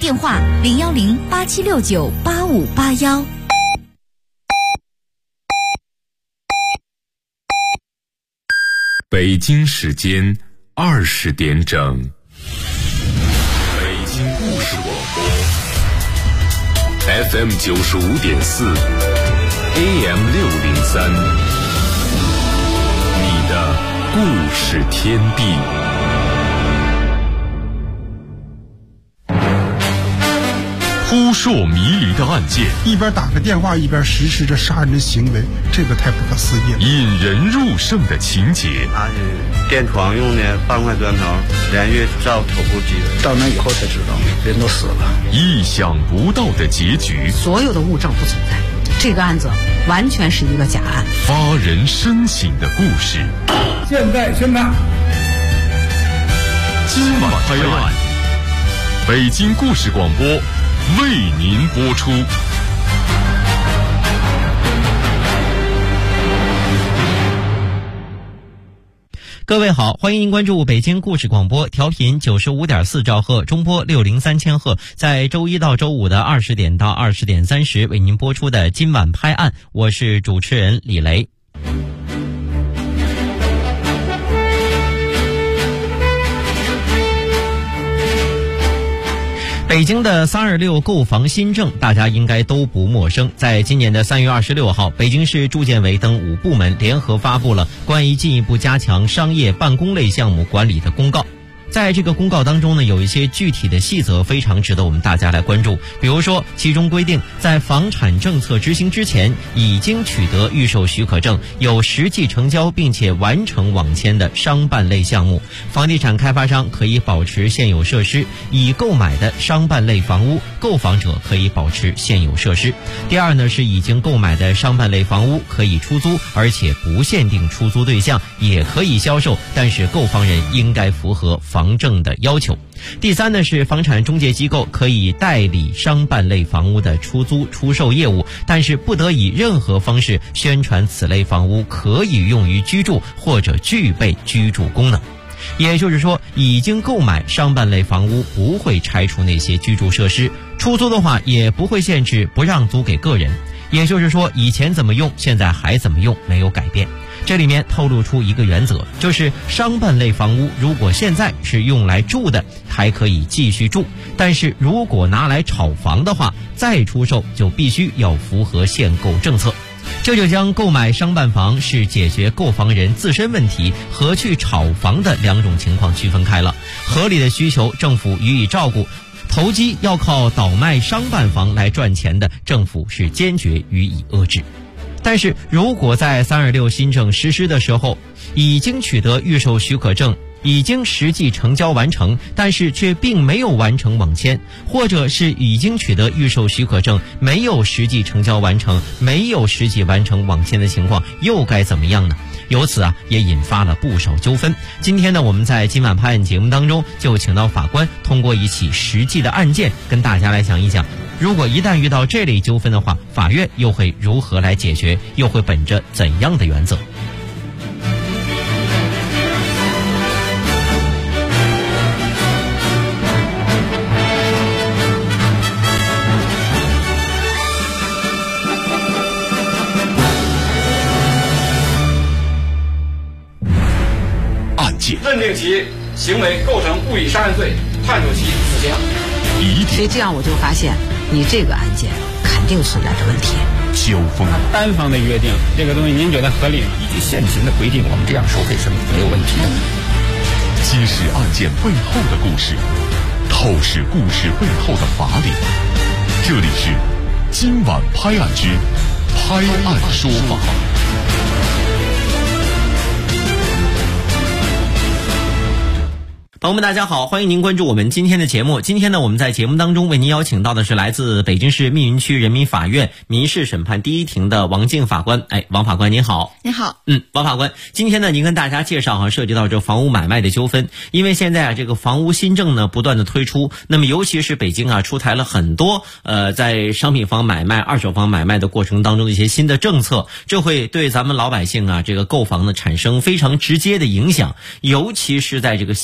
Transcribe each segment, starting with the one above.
电话010-8769-8581。 北京时间20点整，北京故事广播 FM 95.4 AM 603，你的故事天地。扑朔迷离的案件， 一边打个电话一边实施着杀人的行为，这个太不可思议了。 引人入胜的情节， 他是垫床用的半块砖头，连月照头部击的。 到那以后才知道，人都死了。 意想不到的结局， 所有的物证不存在，这个案子完全是一个假案。 发人深省的故事。 现在宣判， 今晚拍案，北京故事广播为您播出。 各位好，欢迎您关注北京故事广播，调频95.4兆赫，中波603千赫，在周一到周五的20点到20点30为您播出的今晚拍案，我是主持人李雷。北京的326购房新政大家应该都不陌生。在今年的3月26号，北京市住建委等5部门联合发布了关于进一步加强商业办公类项目管理的公告。在这个公告当中呢，有一些具体的细则非常值得我们大家来关注。比如说，其中规定，在房产政策执行之前，已经取得预售许可证、有实际成交并且完成网签的商办类项目，房地产开发商可以保持现有设施；已购买的商办类房屋，购房者可以保持现有设施。第二呢，是已经购买的商办类房屋可以出租，而且不限定出租对象，也可以销售，但是购房人应该符合房证的要求。第三呢，是房产中介机构可以代理商办类房屋的出租出售业务，但是不得以任何方式宣传此类房屋可以用于居住或者具备居住功能。也就是说，已经购买商办类房屋不会拆除那些居住设施，出租的话也不会限制不让租给个人。也就是说，以前怎么用，现在还怎么用，没有改变。这里面透露出一个原则，就是商办类房屋如果现在是用来住的，还可以继续住，但是如果拿来炒房的话，再出售就必须要符合限购政策。这就将购买商办房是解决购房人自身问题和去炒房的两种情况区分开了。合理的需求，政府予以照顾；投机要靠倒卖商办房来赚钱的，政府是坚决予以遏制。但是如果在326新政实施的时候，已经取得预售许可证，已经实际成交完成，但是却并没有完成网签，或者是已经取得预售许可证，没有实际成交完成，没有实际完成网签的情况，又该怎么样呢？由此也引发了不少纠纷。今天呢，我们在今晚拍案节目当中，就请到法官通过一起实际的案件，跟大家来讲一讲，如果一旦遇到这类纠纷的话，法院又会如何来解决，又会本着怎样的原则？ 认定其行为构成故意杀人罪，判处其死刑。 所以这样我就发现，你这个案件肯定存在着问题。 纠纷单方的约定，这个东西您觉得合理吗？ 依据现行的规定，我们这样收费是没有问题的。 揭示案件背后的故事，透视故事背后的法理。这里是今晚拍案之拍案说法。 朋友们大家好，欢迎您关注我们今天的节目。今天呢，我们在节目当中为您邀请到的是来自北京市密云区人民法院民事审判第一庭的王静法官。王法官您好。 你好。 王法官，今天呢，您跟大家介绍涉及到这房屋买卖的纠纷。因为现在这个房屋新政呢不断的推出，那么尤其是北京出台了很多在商品房买卖、二手房买卖的过程当中的一些新的政策，这会对咱们老百姓这个购房呢产生非常直接的影响，尤其是在这个新政出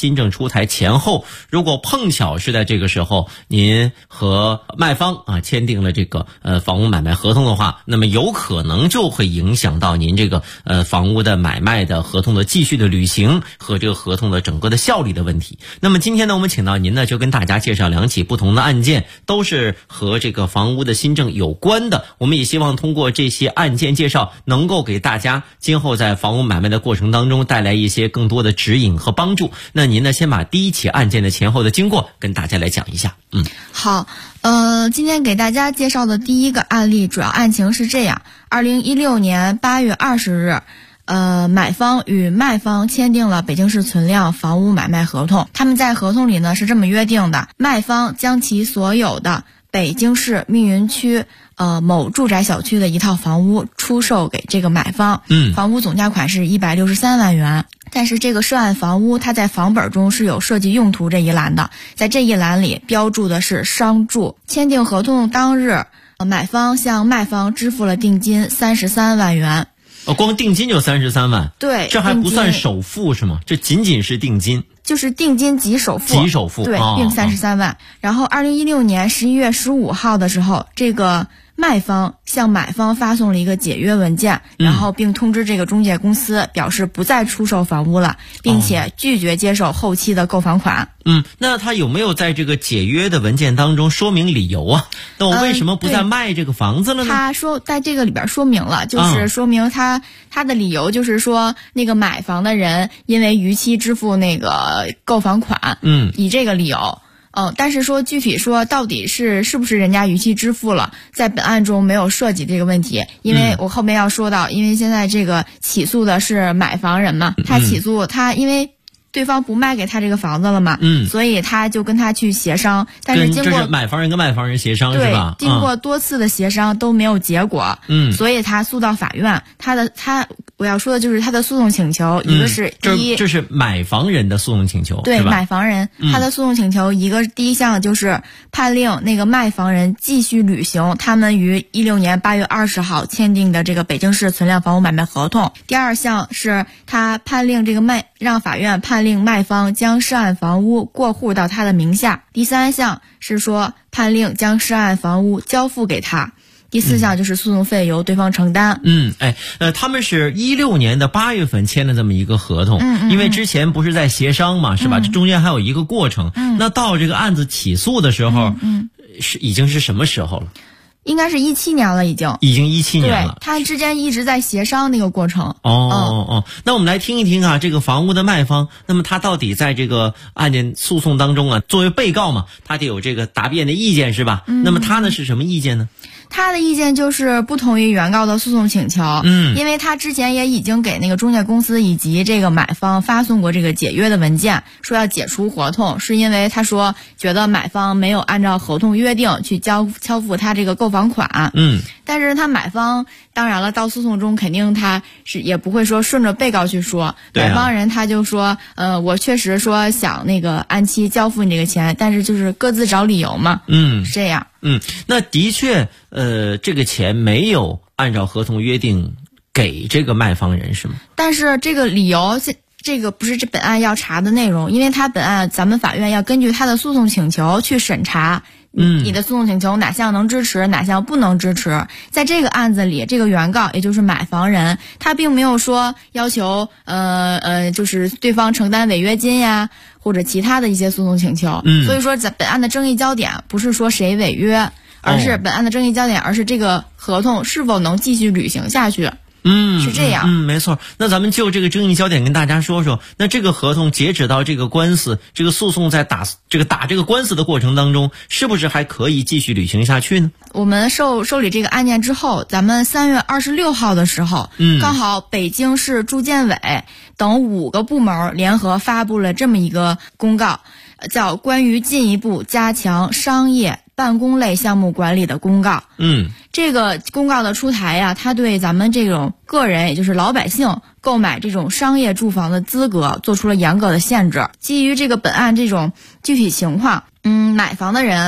出台前后，如果碰巧是在这个时候您和卖方签订了这个房屋买卖合同的话，那么有可能就会影响到您这个房屋的买卖的合同的继续的履行和这个合同的整个的效力的问题。那么今天呢，我们请到您呢，就跟大家介绍2起不同的案件，都是和这个房屋的新政有关的。我们也希望通过这些案件介绍，能够给大家今后在房屋买卖的过程当中带来一些更多的指引和帮助。那您呢，先把第1起案件的前后的经过跟大家来讲一下。 好，今天给大家介绍的第一个案例主要案情是这样：2016年8月20日。买方与卖方签订了北京市存量房屋买卖合同。他们在合同里呢是这么约定的：卖方将其所有的北京市密云区某住宅小区的一套房屋出售给这个买方。房屋总价款是163万元。但是这个涉案房屋它在房本中是有设计用途这一栏的，在这一栏里标注的是商住。签订合同当日，买方向卖方支付了定金33万元。 光定金就33万， 对， 这还不算首付是吗？这仅仅是定金， 就是定金及首付，对，并33万。然后2016年11月15号的时候，这个卖方向买方发送了一个解约文件，然后并通知这个中介公司表示不再出售房屋了，并且拒绝接受后期的购房款。 那他有没有在这个解约的文件当中说明理由啊？那我为什么不再卖这个房子了呢？ 他说在这个里边说明了，就是说明他的理由就是说，那个买房的人因为逾期支付那个购房款，以这个理由。但是说具体说到底是不是人家逾期支付了，在本案中没有涉及这个问题，因为我后面要说到，因为现在这个起诉的是买房人嘛，他起诉他因为对方不卖给他这个房子了嘛，所以他就跟他去协商，但是经过这是买房人跟卖房人协商是吧？ 经过多次的协商都没有结果，所以他诉到法院。我要说的就是他的诉讼请求，一个是这是买房人的诉讼请求， 对，买房人他的诉讼请求，第一项就是判令那个卖房人继续履行他们于16年8月20号签订的这个北京市存量房屋买卖合同。第二项是他判令让法院判令卖方将涉案房屋过户到他的名下。第三项是说判令将涉案房屋交付给他。第4项就是诉讼费由对方承担。 他们是16年的8月份签的这么一个合同，因为之前不是在协商嘛，是吧？这中间还有一个过程。那到这个案子起诉的时候，已经是什么时候了？ 应该是17年了，已经 17年了。 对，他之间一直在协商那个过程。 那我们来听一听啊，这个房屋的卖方，那么他到底在这个案件诉讼当中啊，作为被告嘛，他得有这个答辩的意见是吧？那么他呢是什么意见呢？ 他的意见就是不同于原告的诉讼请求，因为他之前也已经给那个中介公司以及这个买方发送过这个解约的文件，说要解除合同，是因为他说觉得买方没有按照合同约定去交付他这个购房款。但是他买方当然了，到诉讼中肯定他是也不会说顺着被告去说，买方人他就说我确实说想那个按期交付你这个钱，但是就是各自找理由嘛。是这样。 那的确这个钱没有按照合同约定给这个卖方人是吗？ 但是这个理由这个不是这本案要查的内容，因为他本案咱们法院要根据他的诉讼请求去审查你的诉讼请求哪项能支持，哪项不能支持。在这个案子里，这个原告也就是买房人，他并没有说要求就是对方承担违约金呀或者其他的一些诉讼请求。所以说本案的争议焦点不是说谁违约，而是本案的争议焦点，而是这个合同是否能继续履行下去。是这样。 没错。那咱们就这个争议焦点跟大家说说，那这个合同截止到这个官司，这个诉讼在打这个官司的过程当中，是不是还可以继续履行下去呢？ 我们受理这个案件之后，咱们3月26号的时候，刚好北京市住建委等5个部门联合发布了这么一个公告，叫关于进一步加强商业办公类项目管理的公告。这个公告的出台呀，它对咱们这种个人，也就是老百姓购买这种商业住房的资格做出了严格的限制。基于这个本案这种具体情况，买房的人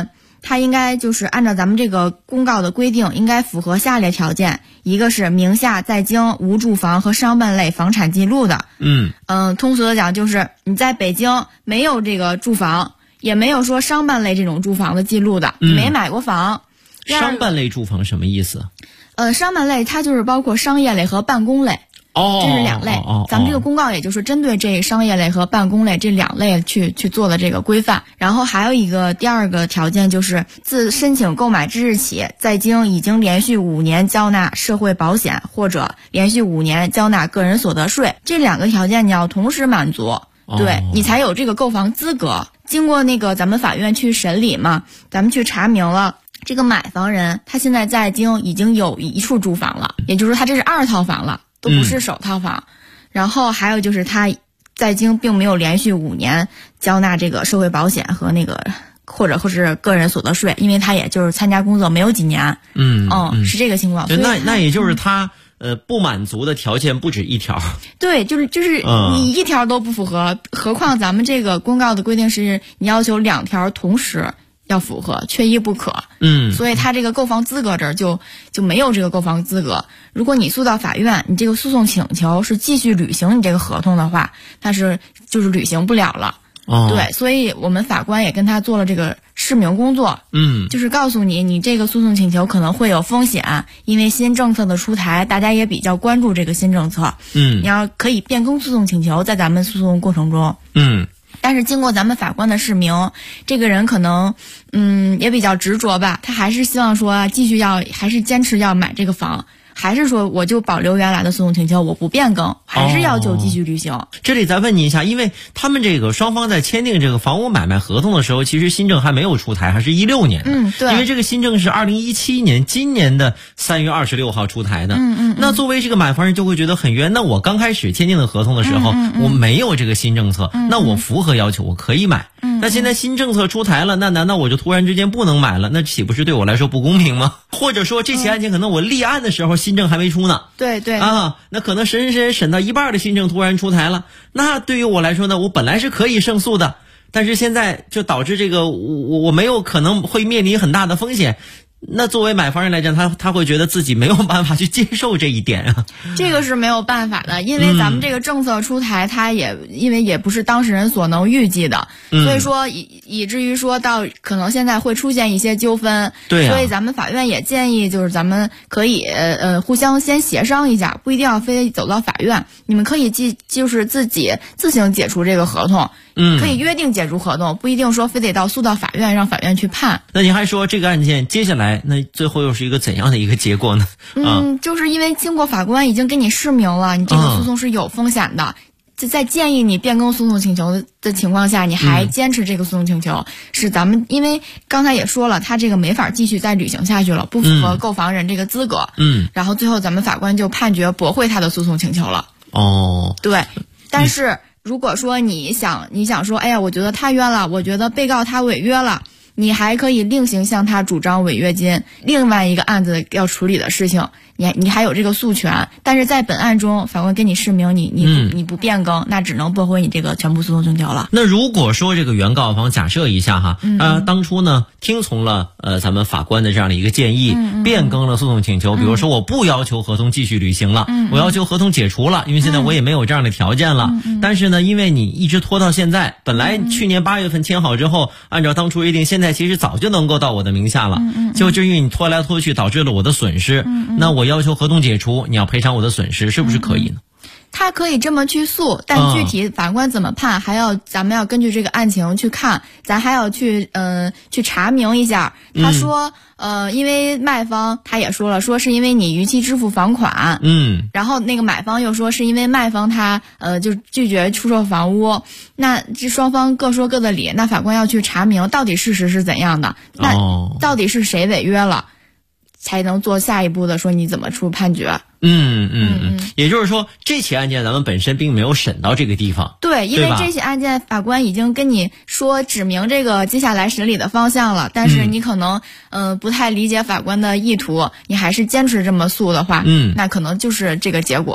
他应该就是按照咱们这个公告的规定，应该符合下列条件：一个是名下在京无住房和商办类房产记录的，通俗的讲就是你在北京没有这个住房，也没有说商办类这种住房的记录的，没买过房。 商办类住房什么意思？ 商办类它就是包括商业类和办公类。这是两类，咱们这个公告也就是针对这商业类和办公类这两类去做的这个规范。然后还有一个第二个条件就是自申请购买之日起，在京已经连续5年交纳社会保险或者连续5年交纳个人所得税，这两个条件你要同时满足，对你才有这个购房资格。经过那个咱们法院去审理嘛，咱们去查明了。这个买房人他现在在京已经有一处住房了，也就是说他这是2套房了，都不是首套房。然后还有就是他在京并没有连续5年交纳这个社会保险和那个或者是个人所得税，因为他也就是参加工作没有几年。是这个情况。 那也就是他不满足的条件不止一条。 对，就是你一条都不符合，何况咱们这个公告的规定是你要求2条同时要符合，缺一不可。所以他这个购房资格这儿就没有这个购房资格。如果你诉到法院，你这个诉讼请求是继续履行你这个合同的话，它就是履行不了了。对，所以我们法官也跟他做了这个释明工作。就是告诉你这个诉讼请求可能会有风险，因为新政策的出台，大家也比较关注这个新政策。你要可以变更诉讼请求，在咱们诉讼过程中。但是经过咱们法官的释明，这个人可能也比较执着吧，他还是希望说继续还是坚持要买这个房，还是说我就保留原来的诉讼请求，我不变更，还是要求继续履行。 这里再问您一下，因为他们这个双方在签订这个房屋买卖合同的时候，其实新政还没有出台，还是16年的。 对。因为这个新政是2017年今年的3月26号出台的。那作为这个买房人就会觉得很冤，那我刚开始签订的合同的时候，我没有这个新政策，那我符合要求，我可以买。那现在新政策出台了，那难道我就突然之间不能买了？那岂不是对我来说不公平吗？或者说这起案件可能我立案的时候新政还没出呢？ 对。 那可能审到一半的新政突然出台了，那对于我来说呢，我本来是可以胜诉的，但是现在就导致这个我没有可能会面临很大的风险。那作为买房人来讲，他会觉得自己没有办法去接受这一点啊。 这个是没有办法的，因为咱们这个政策出台，它因为也不是当事人所能预计的，所以说以至于说到可能现在会出现一些纠纷。 对啊。 所以咱们法院也建议，就是咱们可以互相先协商一下，不一定要非走到法院，你们可以就是自己自行解除这个合同。可以约定解除合同，不一定说非得诉到法院，让法院去判。 那您还说这个案件接下来那最后又是一个怎样的一个结果呢？ 就是因为经过法官已经给你释明了，你这个诉讼是有风险的，在建议你变更诉讼请求的情况下，你还坚持这个诉讼请求，是咱们因为刚才也说了，他这个没法继续再履行下去了，不符合购房人这个资格。然后最后咱们法官就判决驳回他的诉讼请求了。对，但是如果说你想说，哎呀，我觉得他冤了，我觉得被告他违约了，你还可以另行向他主张违约金。另外一个案子要处理的事情，你还有这个诉权，但是在本案中，法官给你释明，你不变更，那只能驳回你这个全部诉讼请求了。 那如果说这个原告方假设一下哈，当初呢听从了咱们法官的这样的一个建议，变更了诉讼请求，比如说我不要求合同继续履行了，我要求合同解除了，因为现在我也没有这样的条件了。但是呢，因为你一直拖到现在，本来去年8月份签好之后，按照当初约定，现在其实早就能够到我的名下了，就是因为你拖来拖去导致了我的损失，那我要求合同解除，你要赔偿我的损失，是不是可以呢？ 他可以这么去诉，但具体法官怎么判，咱们要根据这个案情去看，咱还要去查明一下。他说因为卖方他也说了，说是因为你逾期支付房款，然后那个买方又说是因为卖方他就拒绝出售房屋，那这双方各说各的理，那法官要去查明到底事实是怎样的，那到底是谁违约了，才能做下一步的说你怎么出判决。 也就是说这起案件咱们本身并没有审到这个地方。 对，因为这起案件法官已经跟你说指明这个接下来审理的方向了，但是你可能不太理解法官的意图，你还是坚持这么诉的话，那可能就是这个结果。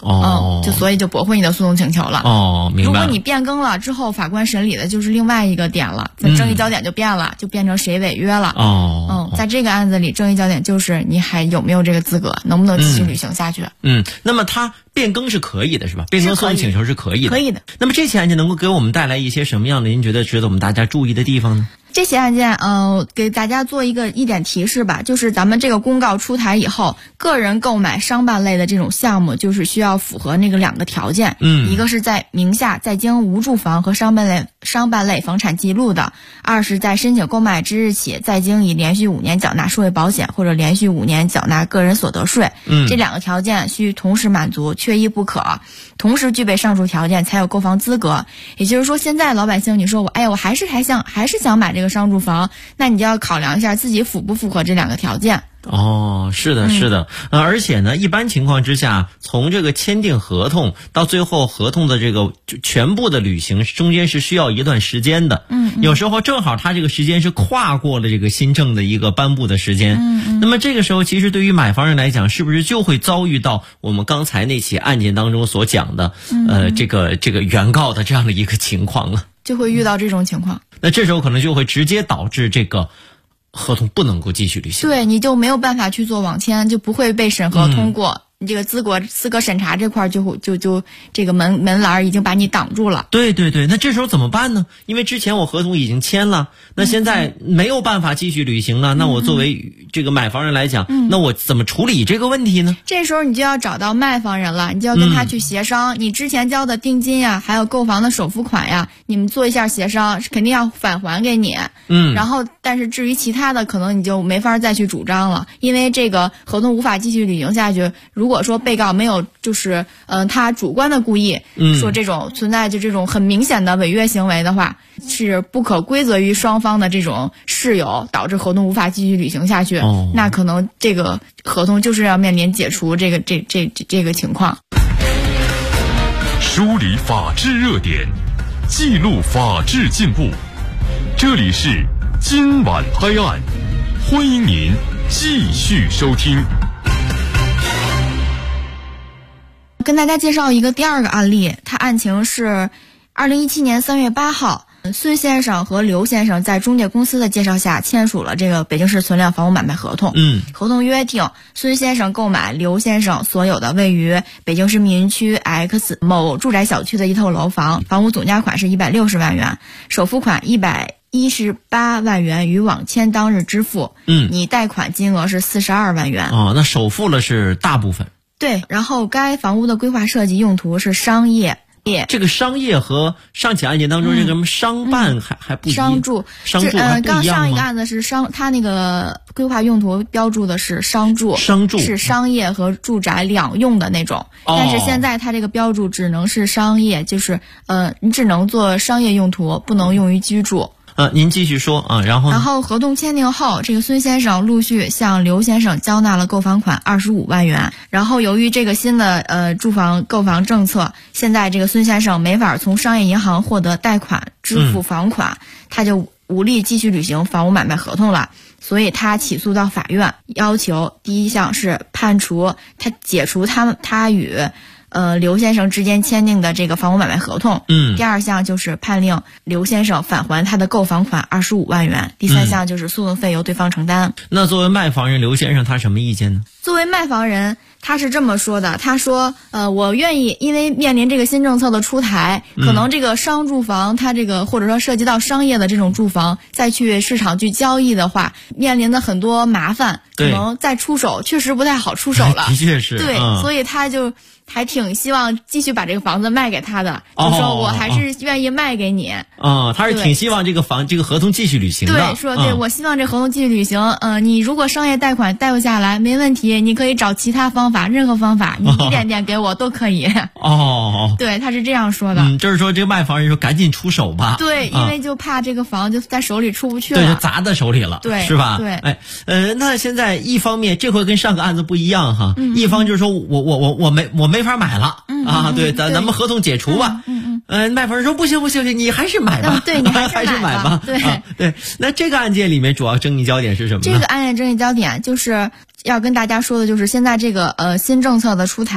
就所以就驳回你的诉讼请求了。 明白。 如果你变更了之后，法官审理的就是另外一个点了，争议焦点就变了，就变成谁违约了。在这个案子里，争议焦点就是你还有没有这个资格，能不能继续履行下去。 那么它变更是可以的，是吧？变更诉讼请求是可以的。 可以的。 那么这起案件能够给我们带来一些什么样的您觉得值得我们大家注意的地方呢？ 这起案件，给大家做一点提示吧，就是咱们这个公告出台以后，个人购买商办类的这种项目，就是需要符合那个2个条件，一个是在名下在京无住房和商办类房产记录的，2是在申请购买之日起在京已连续5年缴纳社会保险或者连续5年缴纳个人所得税，这2个条件需同时满足，缺一不可，同时具备上述条件才有购房资格。也就是说，现在老百姓你说我还是想买这个商住房，那你就要考量一下自己符不符合这2个条件。 是的，是的。而且呢，一般情况之下，从这个签订合同到最后合同的这个全部的履行，中间是需要一段时间的。有时候正好它这个时间是跨过了这个新政的一个颁布的时间。那么这个时候，其实对于买房人来讲，是不是就会遭遇到我们刚才那起案件当中所讲的，这个原告的这样的一个情况了？ 就会遇到这种情况。 那这时候可能就会直接导致这个合同不能够继续履行。 对，你就没有办法去做网签，就不会被审核通过。你这个资格审查这块就这个门栏已经把你挡住了。 对，那这时候怎么办呢？因为之前我合同已经签了，那现在没有办法继续履行了，那我作为这个买房人来讲，那我怎么处理这个问题呢？ 这时候你就要找到卖房人了，你就要跟他去协商，你之前交的定金呀，还有购房的首付款呀，你们做一下协商，肯定要返还给你。然后但是至于其他的，可能你就没法再去主张了，因为这个合同无法继续履行下去。如果说被告没有就是他主观的故意，说这种存在就这种很明显的违约行为的话，是不可归责于双方的这种事由，导致合同无法继续履行下去。那可能这个合同就是要面临解除这个情况。 梳理法治热点，记录法治进步，这里是今晚拍案，欢迎您继续收听。 跟大家介绍一个第2个案例，它案情是2017年3月8号，孙先生和刘先生在中介公司的介绍下签署了这个北京市存量房屋买卖合同。合同约定，孙先生购买刘先生所有的位于北京市密云区 X 某住宅小区的一套楼房，房屋总价款是160万元，首付款118万元于网签当日支付。你贷款金额是42万元。 那首付了是大部分。 对，然后该房屋的规划设计用途是商业。 这个商业和上起案件当中这个什么商办还不一样。 商住还不一样吗？刚上一个案子是他那个规划用途标注的是商住是商业和住宅两用的那种。但是现在它这个标注只能是商业，就是你只能做商业用途，不能用于居住。 您继续说啊，然后合同签订后，这个孙先生陆续向刘先生交纳了购房款25万元。然后由于这个新的住房购房政策，现在这个孙先生没法从商业银行获得贷款支付房款，他就无力继续履行房屋买卖合同了，所以他起诉到法院，要求第一项是判处他解除他与刘先生之间签订的这个房屋买卖合同。第2项就是判令刘先生返还他的购房款25万元。第3项就是诉讼费由对方承担。 那作为卖房人刘先生他什么意见呢？ 作为卖房人，他是这么说的，他说我愿意，因为面临这个新政策的出台，可能这个商住房它这个或者说涉及到商业的这种住房再去市场去交易的话，面临的很多麻烦，可能再出手确实不太好出手了。 的确是。 对，所以他就还挺希望继续把这个房子卖给他的，就说我还是愿意卖给你。 他是挺希望这个合同继续履行的。 对，说对，我希望这合同继续履行。你如果商业贷款贷不下来，没问题，你可以找其他方法，任何方法，你一点点给我都可以。对，他是这样说的。 就是说这个卖房人说赶紧出手吧。 对，因为就怕这个房就在手里出不去了。 对，就砸在手里了。 对， 是吧？ 对。 那现在一方面，这回跟上个案子不一样哈。一方就是说我没法买了。对，咱们合同解除吧。卖房人说不行，你还是买吧。 对，你还是买吧。对。那这个案件里面主要争议焦点是什么呢？ 这个案件争议焦点就是要跟大家说的，就是现在这个新政策的出台，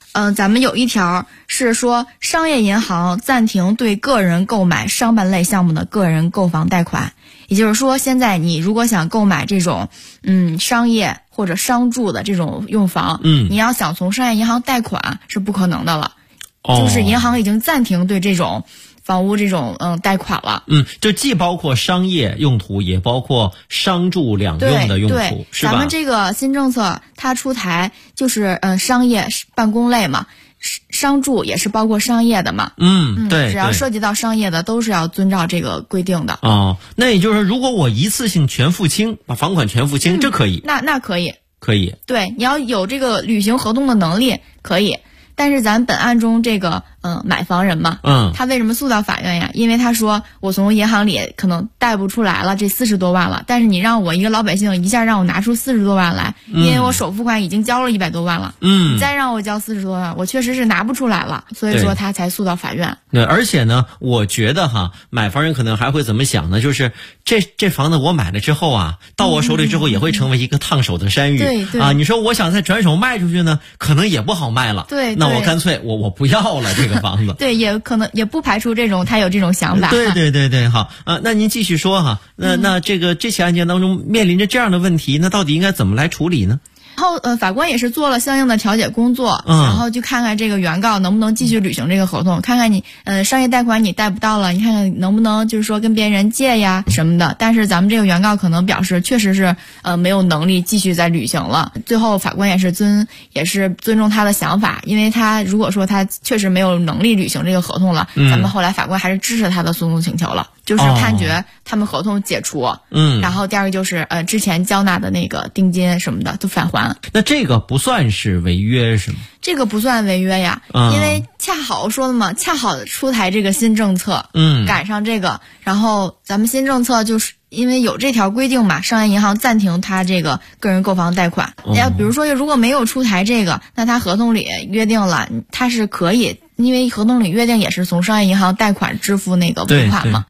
咱们有一条是说，商业银行暂停对个人购买商办类项目的个人购房贷款。也就是说，现在你如果想购买这种商业或者商住的这种用房，你要想从商业银行贷款是不可能的了。就是银行已经暂停对这种房屋这种贷款了。 就既包括商业用途，也包括商住两用的用途，是吧？ 咱们这个新政策它出台就是商业办公类嘛。商住也是包括商业的嘛， 对， 只要涉及到商业的都是要遵照这个规定的。 那也就是说，如果我一次性全付清，把房款全付清，这可以？ 那可以， 可以。 对，你要有这个履行合同的能力，可以。但是咱本案中这个买房人嘛，他为什么诉到法院呀？因为他说我从银行里可能贷不出来了这40多万了，但是你让我一个老百姓一下让我拿出40多万来，因为我首付款已经交了100多万了，你再让我交40多万，我确实是拿不出来了，所以说他才诉到法院。 对，而且呢，我觉得买房人可能还会怎么想呢？就是这房子我买了之后啊，到我手里之后也会成为一个烫手的山芋。 对你说我想再转手卖出去呢，可能也不好卖了。 对， 那我干脆我不要了这个房子。 对，也可能也不排除他有这种想法。 对，好那您继续说那这起案件当中面临着这样的问题，那到底应该怎么来处理呢？ 然后法官也是做了相应的调解工作，然后就看看这个原告能不能继续履行这个合同，看看你商业贷款你贷不到了，你看看能不能就是说跟别人借呀什么的。但是咱们这个原告可能表示确实是没有能力继续再履行了。最后法官也是尊重他的想法，因为他如果说他确实没有能力履行这个合同了，咱们后来法官还是支持他的诉讼请求了，就是判决他们合同解除。然后第二个就是之前交纳的那个定金什么的都返还。 那这个不算是违约是吗？ 这个不算违约呀，因为恰好说的嘛，恰好出台这个新政策，赶上这个，然后咱们新政策就是因为有这条规定嘛，商业银行暂停他这个个人购房贷款。比如说如果没有出台这个，那他合同里约定了他是可以，因为合同里约定也是从商业银行贷款支付那个尾款嘛。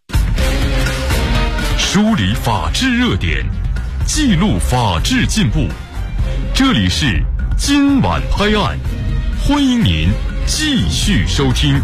梳理法治热点，记录法治进步。这里是今晚拍案，欢迎您继续收听。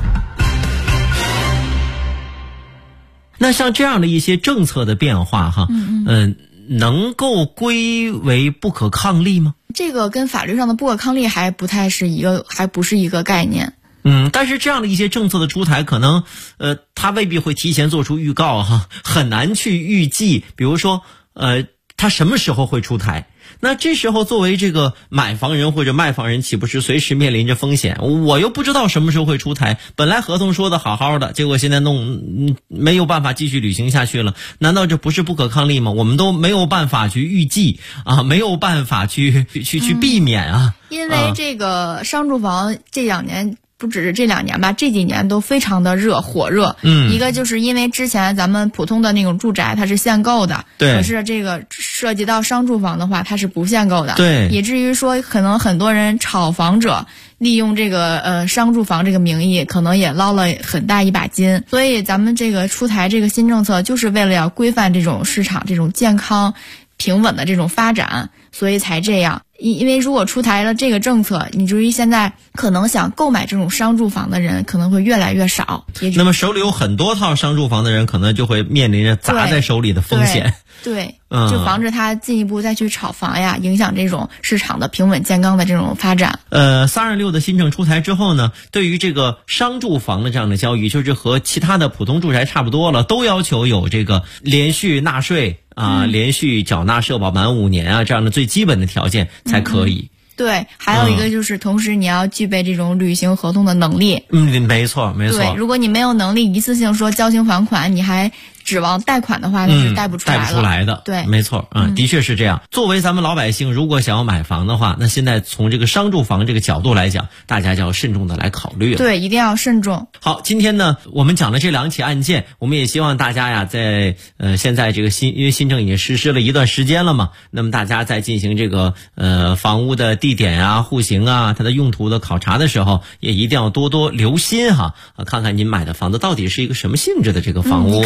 那像这样的一些政策的变化能够归为不可抗力吗？ 这个跟法律上的不可抗力还不是一个概念。 但是这样的一些政策的出台，可能它未必会提前做出预告很难去预计，比如说它什么时候会出台。那这时候作为这个买房人或者卖房人，岂不是随时面临着风险？我又不知道什么时候会出台，本来合同说的好好的，结果现在没有办法继续履行下去了，难道这不是不可抗力吗？我们都没有办法去预计没有办法去避免因为这个商住房这2年不只是这2年吧，这几年都非常的火热。一个就是因为之前咱们普通的那种住宅它是限购的，可是这个涉及到商住房的话，它是不限购的。以至于说可能很多人炒房者利用这个商住房这个名义，可能也捞了很大一把金。所以咱们这个出台这个新政策，就是为了要规范这种市场这种健康平稳的这种发展，所以才这样。因为如果出台了这个政策，你注意现在可能想购买这种商住房的人可能会越来越少。 那么手里有很多套商住房的人，可能就会面临着砸在手里的风险。 对，就防止他进一步再去炒房呀，影响这种市场的平稳健康的这种发展。 326的新政出台之后呢，对于这个商住房的这样的交易，就是和其他的普通住宅差不多了，都要求有这个连续纳税连续缴纳社保满5年这样的最基本的条件才可以。 对，还有一个就是同时你要具备这种履行合同的能力。 没错。 对，如果你没有能力一次性说交清还款，你还指望贷款的话，那是贷不出来的。对， 没错的确是这样。作为咱们老百姓，如果想要买房的话，那现在从这个商住房这个角度来讲，大家就要慎重的来考虑了。 对，一定要慎重。 好，今天呢，我们讲了这2起案件，我们也希望大家在现在这个因为新政已经实施了一段时间了嘛，那么大家在进行这个房屋的地点户型它的用途的考察的时候，也一定要多多留心看看您买的房子到底是一个什么性质的这个房屋。 看一下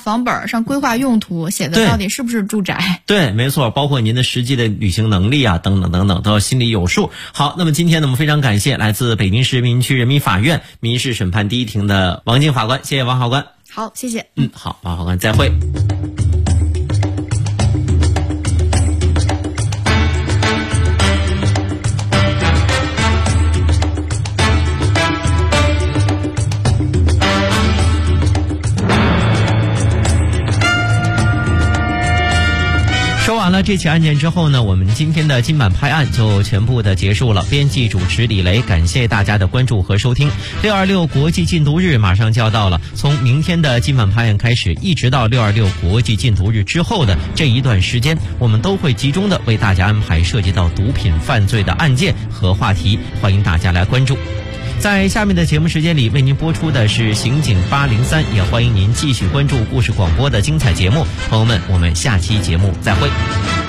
房本上规划用途写的到底是不是住宅。 对，没错，包括您的实际的履行能力啊，等等等等，都要心里有数。好，那么今天呢，我们非常感谢来自北京市民区人民法院民事审判第一庭的王静法官，谢谢王法官。 好，谢谢。 好，王法官，再会。说完了这起案件之后呢，我们今天的今晚拍案就全部的结束了。编辑主持李雷，感谢大家的关注和收听。626国际禁毒日马上就要到了，从明天的今晚拍案开始，一直到626国际禁毒日之后的这一段时间，我们都会集中的为大家安排涉及到毒品犯罪的案件和话题，欢迎大家来关注。在下面的节目时间里，为您播出的是刑警803，也欢迎您继续关注故事广播的精彩节目。朋友们，我们下期节目再会。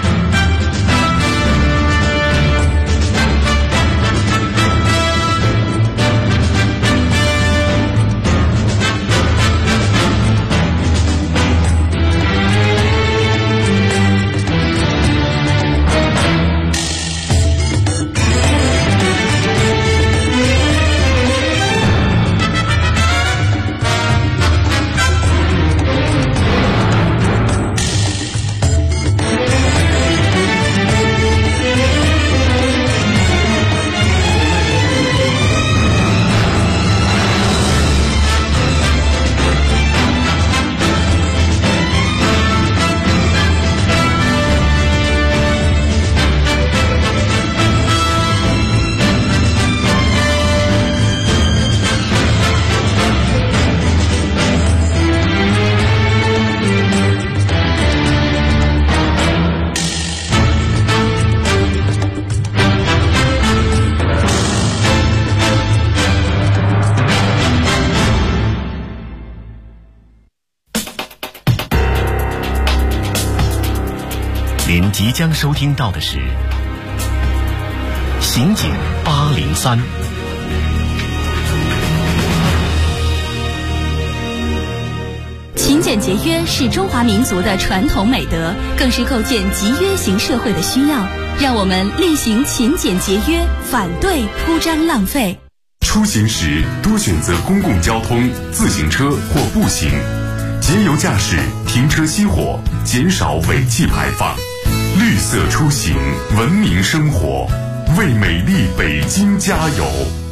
您即将收听到的是刑警803。 勤俭节约是中华民族的传统美德，更是构建集约型社会的需要。让我们厉行勤俭节约，反对铺张浪费。 出行时多选择公共交通、自行车或步行，节油驾驶，停车熄火，减少尾气排放。绿色出行，文明生活，为美丽北京加油！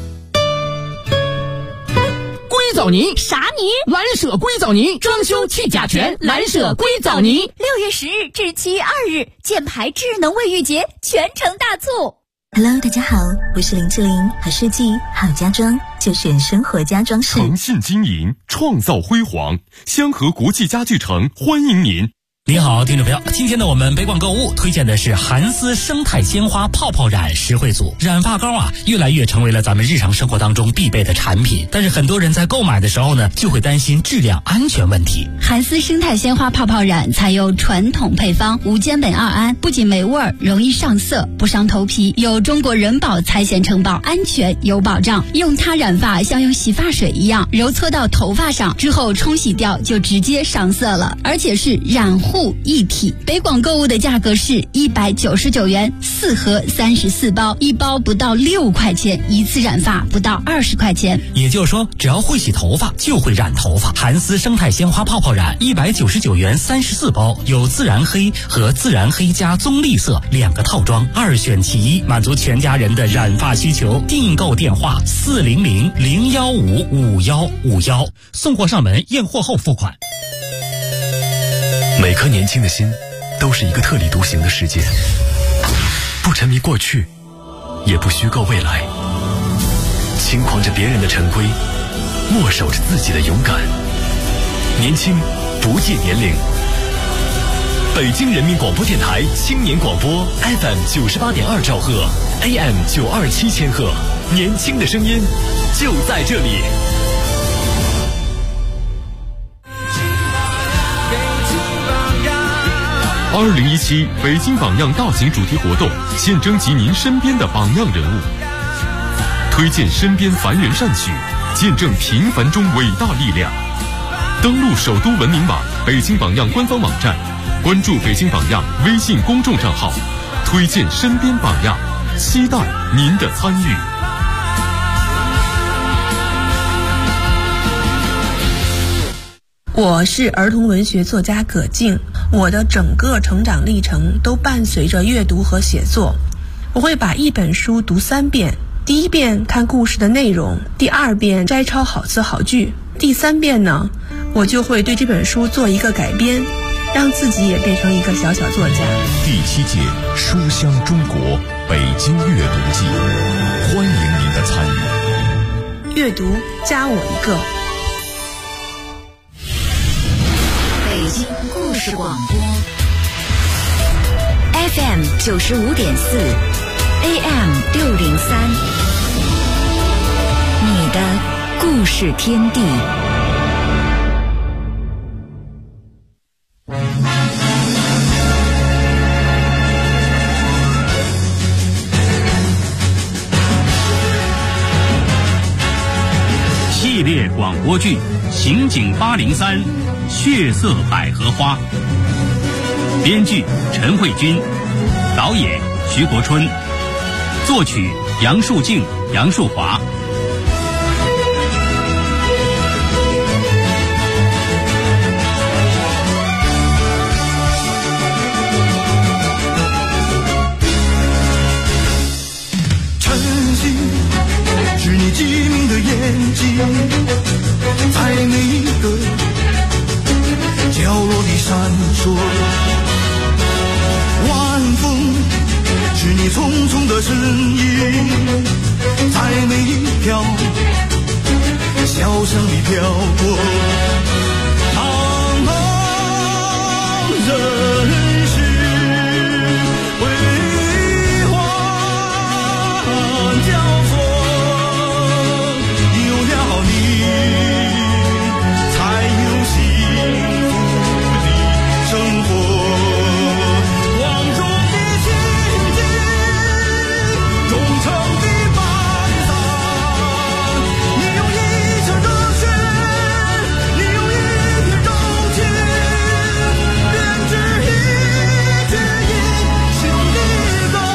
硅藻泥啥泥？ 蓝舍硅藻泥，装修去甲醛，蓝舍硅藻泥。 6月10日至7月2日，箭牌智能卫浴节全城大促。 Hello， 大家好，我是林志玲，好设计好家装就选生活家装饰， 诚信经营，创造辉煌，香河国际家具城欢迎您。 您好，听众朋友，今天呢，我们北广购物推荐的是韩丝生态鲜花泡泡染实惠组。染发膏啊，越来越成为了咱们日常生活当中必备的产品，但是很多人在购买的时候呢，就会担心质量安全问题。 韩丝生态鲜花泡泡染采用传统配方无间苯2胺，不仅没味儿，容易上色，不伤头皮，有中国人保财险承保，安全有保障。用它染发像用洗发水一样，揉搓到头发上之后冲洗掉就直接上色了，而且是染护一体。北广购物的价格是199元，4盒34包，一包不到6块钱，一次染发不到20块钱。 也就是说，只要会洗头发就会染头发。韩丝生态鲜花泡泡染199元34包，有自然黑和自然黑加棕绿色2个套装，2选其一，满足全家人的染发需求。订购电话400-015-5151，送货上门，验货后付款。 每颗年轻的心都是一个特立独行的世界，不沉迷过去，也不虚构未来，轻狂着别人的陈规，默守着自己的勇敢。年轻不计年龄。北京人民广播电台青年广播 FM 98.2兆赫 AM 927千赫，年轻的声音就在这里。 2017北京榜样大型主题活动，现征集您身边的榜样人物，推荐身边凡人善举，见证平凡中伟大力量。登录首都文明网北京榜样官方网站，关注北京榜样微信公众账号，推荐身边榜样，期待您的参与。 我是儿童文学作家葛静，我的整个成长历程都伴随着阅读和写作。我会把一本书读3遍，第1遍看故事的内容，第2遍摘抄好词好句，第3遍呢，我就会对这本书做一个改编，让自己也变成一个小小作家。 第7届书香中国北京阅读季，欢迎您的参与。 阅读加我一个。 北京故事广播 FM 95.4 AM 603，你的故事天地。 系列广播剧《刑警803》血色百合花，编剧陈慧君，导演徐国春，作曲杨树静、杨树华。 晨曦是你机敏的眼睛，在每一个角落里闪烁。晚风是你匆匆的身影，在每一条小巷里飘过。茫茫人世辉煌交错，有了你才有幸福的生活。光中的奇迹，忠诚的伴郎，你用一腔热血，你用一片柔情，编织一句英雄的歌。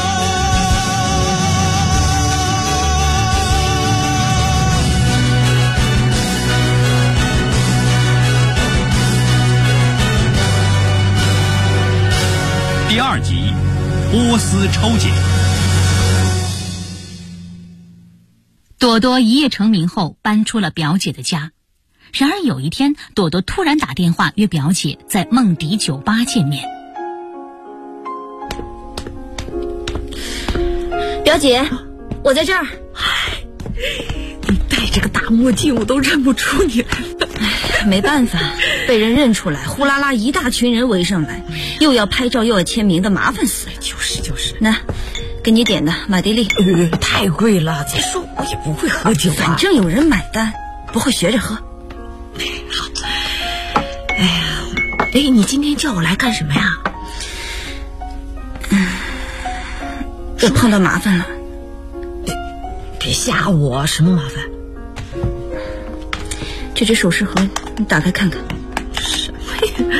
第2集波斯抽检。 朵朵一夜成名后搬出了表姐的家，然而有一天，朵朵突然打电话约表姐在梦迪酒吧见面。 表姐，我在这儿。 你戴着个大墨镜，我都认不出你来了。 没办法，被人认出来，呼啦啦一大群人围上来，又要拍照又要签名的，麻烦死了。 就是。 那，给你点的马爹利。 太贵了，再说我也不会喝酒啊。 反正有人买单，不会学着喝。 好。哎呀，你今天叫我来干什么呀？ 又碰到麻烦了。 别吓我，什么麻烦？ 这只首饰盒，你打开看看。 什么呀？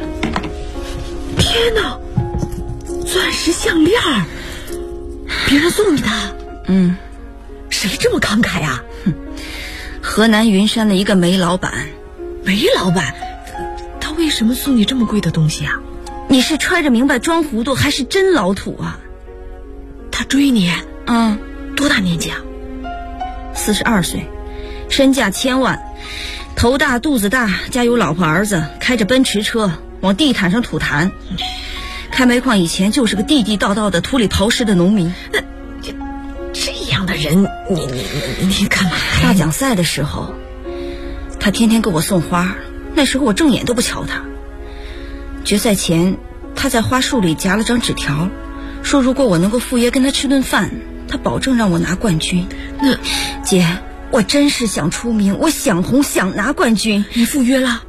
天哪！钻石项链，别人送你的？谁这么慷慨呀？ 河南云山的一个煤老板。 煤老板？他为什么送你这么贵的东西啊？ 你是揣着明白装糊涂，还是真老土啊？ 他追你？多大年纪啊 ？42岁，身价1000万，头大肚子大，家有老婆儿子，开着奔驰车往地毯上吐痰。开煤矿以前就是个地地道道的土里刨食的农民。 那这样的人，你干嘛呀？ 大奖赛的时候，他天天给我送花，那时候我正眼都不瞧他。决赛前，他在花束里夹了张纸条，说如果我能够赴约跟他吃顿饭，他保证让我拿冠军。 那姐，我真是想出名，我想红，想拿冠军。 你赴约了？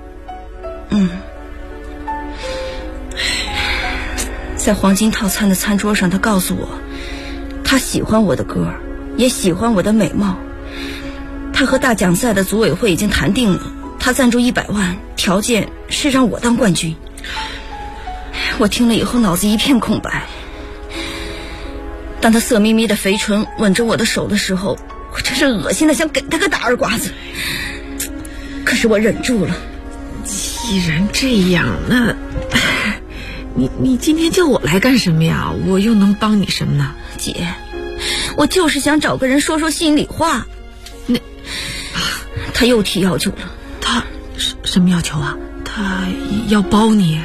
在黄金套餐的餐桌上，他告诉我，他喜欢我的歌，也喜欢我的美貌。他和大奖赛的组委会已经谈定了，他他赞助100万，条件是让我当冠军。我听了以后脑子一片空白。当他色眯眯的肥唇吻着我的手的时候，我真是恶心的想给他个大耳刮子，可是我忍住了。 既然这样，那你今天叫我来干什么呀？我又能帮你什么呢？ 姐，我就是想找个人说说心里话。他又提要求了。 他什么要求啊？他要包你？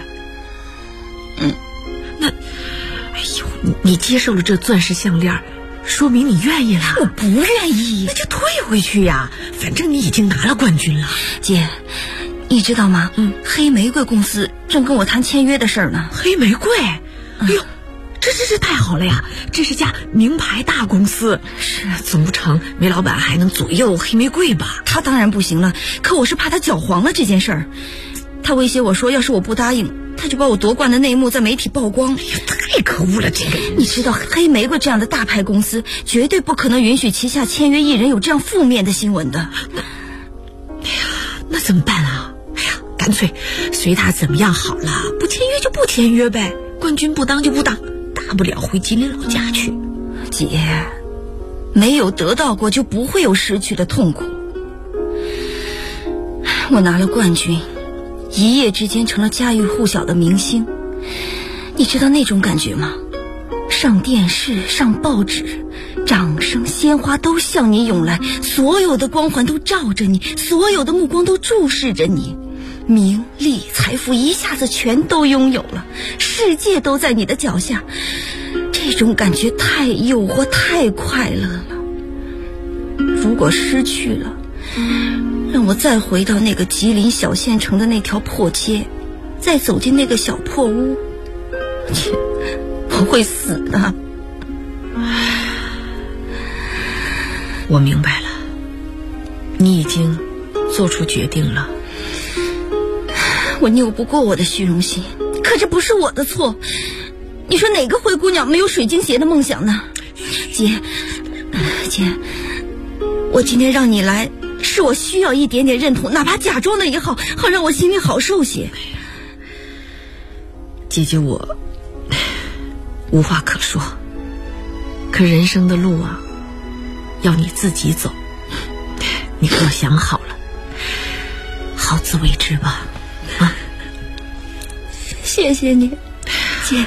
那哎呦，你接受了这钻石项链，说明你愿意了。 我不愿意。 那就退回去呀，反正你已经拿了冠军了。 姐，你知道吗？黑玫瑰公司正跟我谈签约的事儿呢。 黑玫瑰？哎呦，这太好了呀！这是家名牌大公司，是总不成梅老板还能左右黑玫瑰吧？ 他当然不行了，可我是怕他搅黄了这件事儿。他威胁我说，要是我不答应，他就把我夺冠的内幕在媒体曝光。 哎呀，太可恶了！这个人， 你知道黑玫瑰这样的大牌公司绝对不可能允许旗下签约艺人有这样负面的新闻的。 哎呀，那怎么办啊？哎呀，干脆随他怎么样好了，不签约就不签约呗，冠军不当就不当，大不了回吉林老家去。 姐，没有得到过就不会有失去的痛苦。我拿了冠军，一夜之间成了家喻户晓的明星，你知道那种感觉吗？上电视，上报纸，掌声鲜花都向你涌来，所有的光环都照着你，所有的目光都注视着你，名利财富一下子全都拥有了，世界都在你的脚下，这种感觉太诱惑，太快乐了。如果失去了，让我再回到那个吉林小县城的那条破街，再走进那个小破屋，我会死的。 我明白了，你已经做出决定了。 我拗不过我的虚荣心，可这不是我的错。你说哪个灰姑娘没有水晶鞋的梦想呢？姐，我今天让你来，是我需要一点点认同，哪怕假装的也好，好让我心里好受些。 姐姐，我无话可说，可人生的路啊，要你自己走，你给我想好了，好自为之吧。啊， 谢谢你，姐。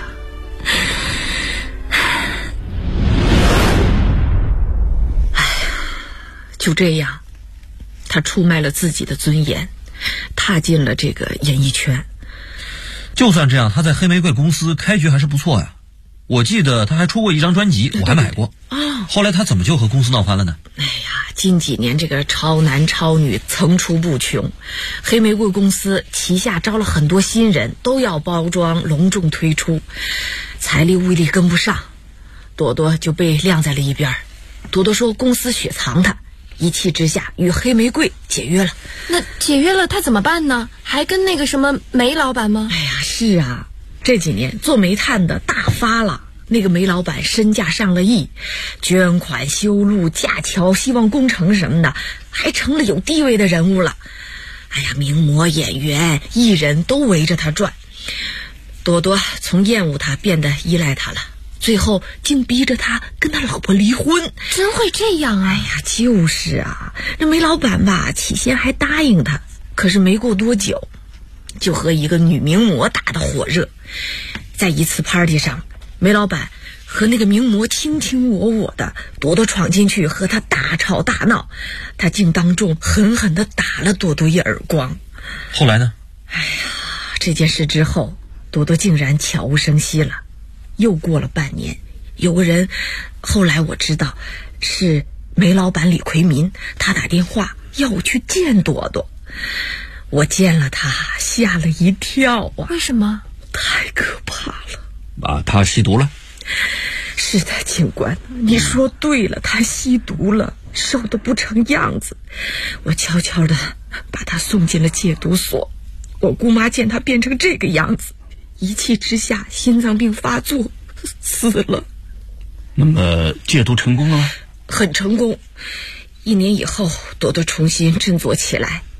就这样，他出卖了自己的尊严，踏进了这个演艺圈。 就算这样，他在黑玫瑰公司开局还是不错呀。我记得他还出过一张专辑，我还买过。后来他怎么就和公司闹翻了呢？ 哎呀，近几年这个超男超女层出不穷，黑玫瑰公司旗下招了很多新人，都要包装隆重推出，财力物力跟不上，朵朵就被晾在了一边。朵朵说公司雪藏他，一气之下与黑玫瑰解约了。 那解约了他怎么办呢？还跟那个什么梅老板吗？ 哎呀，是啊，这几年做煤炭的大发了，那个梅老板身价上了亿，捐款修路架桥希望工程什么的，还成了有地位的人物了。哎呀，名模演员艺人都围着他转，朵朵从厌恶他变得依赖他了，最后竟逼着他跟他老婆离婚。 真会这样啊？ 哎呀，就是啊，那梅老板吧，起先还答应他，可是没过多久就和一个女名模打得火热。在一次 party 上，梅老板和那个名模卿卿我我的，朵朵闯进去和他大吵大闹，他竟当众狠狠地打了朵朵一耳光。 后来呢？ 哎呀，这件事之后，朵朵竟然悄无声息了。又过了半年，有个人，后来我知道是梅老板李奎民，他打电话要我去见朵朵。我见了他，吓了一跳啊！ 为什么？ 太可怕了！ 啊，他吸毒了？ 是的，警官，你说对了，他吸毒了，瘦得不成样子。我悄悄地把他送进了戒毒所。我姑妈见他变成这个样子，一气之下心脏病发作死了。 那么戒毒成功了吗？ 很成功。1年以后，朵朵重新振作起来，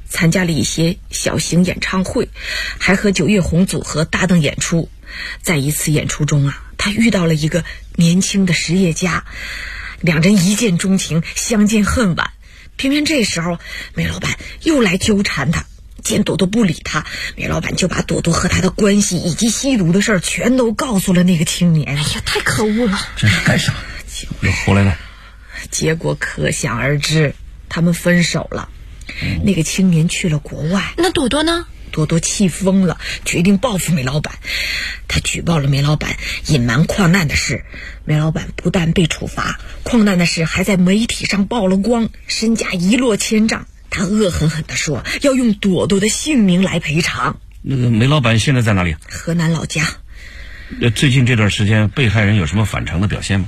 参加了一些小型演唱会，还和九月红组合搭档演出。在一次演出中他遇到了一个年轻的实业家，两人一见钟情，相见恨晚。偏偏这时候梅老板又来纠缠他，见朵朵不理他，梅老板就把朵朵和他的关系以及吸毒的事儿全都告诉了那个青年。 哎呀，太可恶了！ 这是干啥？后来呢？ 结果可想而知，他们分手了。那个青年去了国外。 那朵朵呢？ 朵朵气疯了，决定报复梅老板。他举报了梅老板隐瞒矿难的事，梅老板不但被处罚，矿难的事还在媒体上曝了光，身价一落千丈。他恶狠狠地说要用朵朵的性命来赔偿。 那个梅老板现在在哪里？ 河南老家。 最近这段时间被害人有什么反常的表现吗？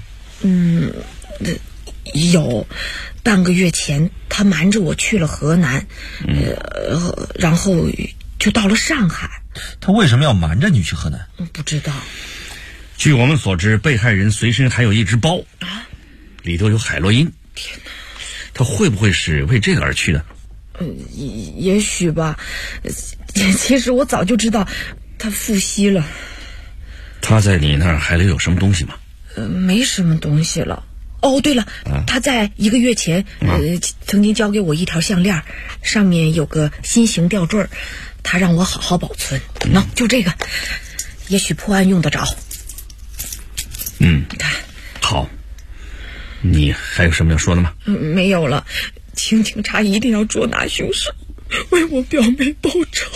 有，半个月前他瞒着我去了河南，然后就到了上海。 他为什么要瞒着你去河南？ 不知道。 据我们所知，被害人随身还有一只包，里头有海洛因。 天哪！ 他会不会是为这个而去的？ 也许吧。其实我早就知道他复吸了。 他在你那儿还留有什么东西吗？ 没什么东西了。哦，对了，他在1个月前曾经交给我一条项链，上面有个心形吊坠，他让我好好保存。就这个，也许破案用得着。 你看，好。你还有什么要说的吗？ 没有了。请警察一定要捉拿凶手，为我表妹报仇。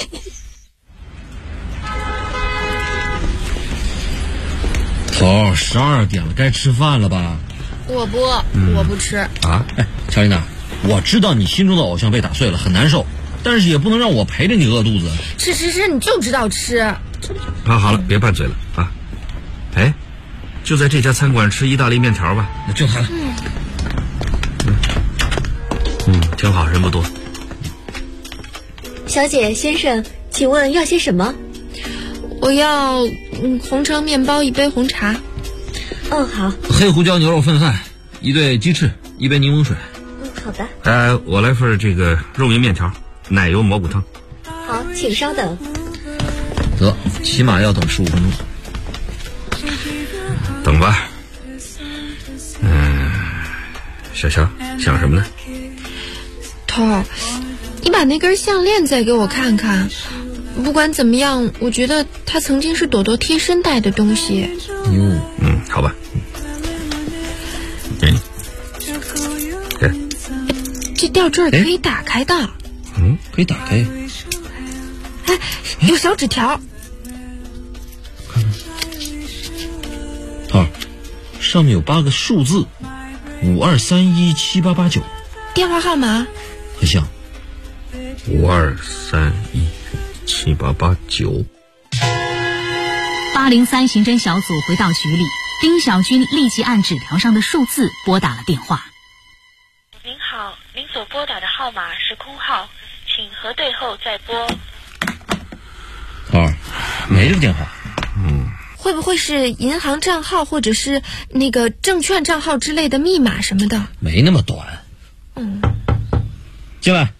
头，12点了，该吃饭了吧？ 我不吃啊！乔丽娜，我知道你心中的偶像被打碎了，很难受，但是也不能让我陪着你饿肚子。 吃，你就知道吃。 好了，别拌嘴了啊！就在这家餐馆吃意大利面条吧，那就它了。挺好，人不多。 小姐先生，请问要些什么？ 我要红肠面包，1杯红茶。 好。 黑胡椒牛肉份饭，1对鸡翅，1杯柠檬水。 好的。 我来份这个肉糜面条，奶油蘑菇汤。 好，请稍等。 得，起码要等15分钟。等吧。小乔想什么呢？ 头儿，你把那根项链再给我看看。不管怎么样，我觉得它曾经是朵朵贴身戴的东西。 好吧。给你。 这吊坠可以打开的。 可以打开。 有小纸条。 看看。头儿，上面有8个数字，52317889。 电话号码？ 很像。52317889。 803刑侦小组回到局里，丁小军立即按纸条上的数字拨打了电话。 您好，您所拨打的号码是空号，请核对后再拨。 没这个电话。 会不会是银行账号或者是那个证券账号之类的密码什么的？ 没那么短。进来。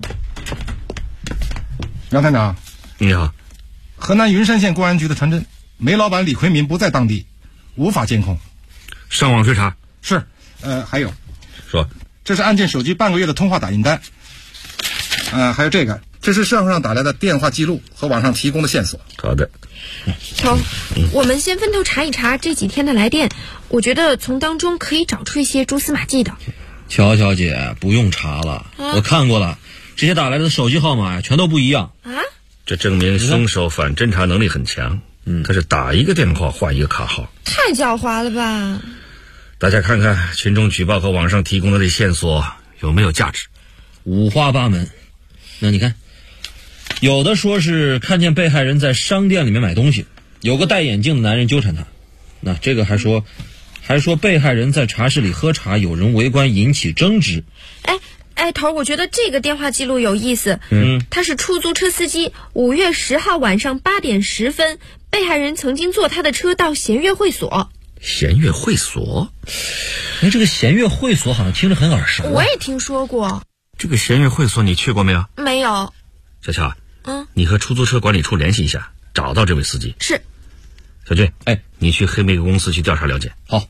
杨探长， 你好。 河南云山县公安局的传真，梅老板李奎民不在当地，无法监控。 上网追查。 是。还有。 说。 这是案件手机半个月的通话打印单。还有这个，这是社会上打来的电话记录和网上提供的线索。 好的。 头，我们先分头查一查这几天的来电，我觉得从当中可以找出一些蛛丝马迹的。 乔小姐，不用查了，我看过了，这些打来的手机号码全都不一样。这证明凶手反侦查能力很强。他是打一个电话换一个卡号。 太狡猾了吧！ 大家看看群众举报和网上提供的这线索有没有价值？五花八门。那你看，有的说是看见被害人在商店里面买东西，有个戴眼镜的男人纠缠他。那这个还说被害人在茶室里喝茶，有人围观引起争执。 头，我觉得这个电话记录有意思。他是出租车司机，5月10号晚上8点10分，被害人曾经坐他的车到弦乐会所。 弦乐会所？这个弦乐会所好像听着很耳熟。 我也听说过。 这个弦乐会所你去过没有？ 没有。 小乔，你和出租车管理处联系一下，找到这位司机。 是。 小军，你去黑莓公司去调查了解。 好。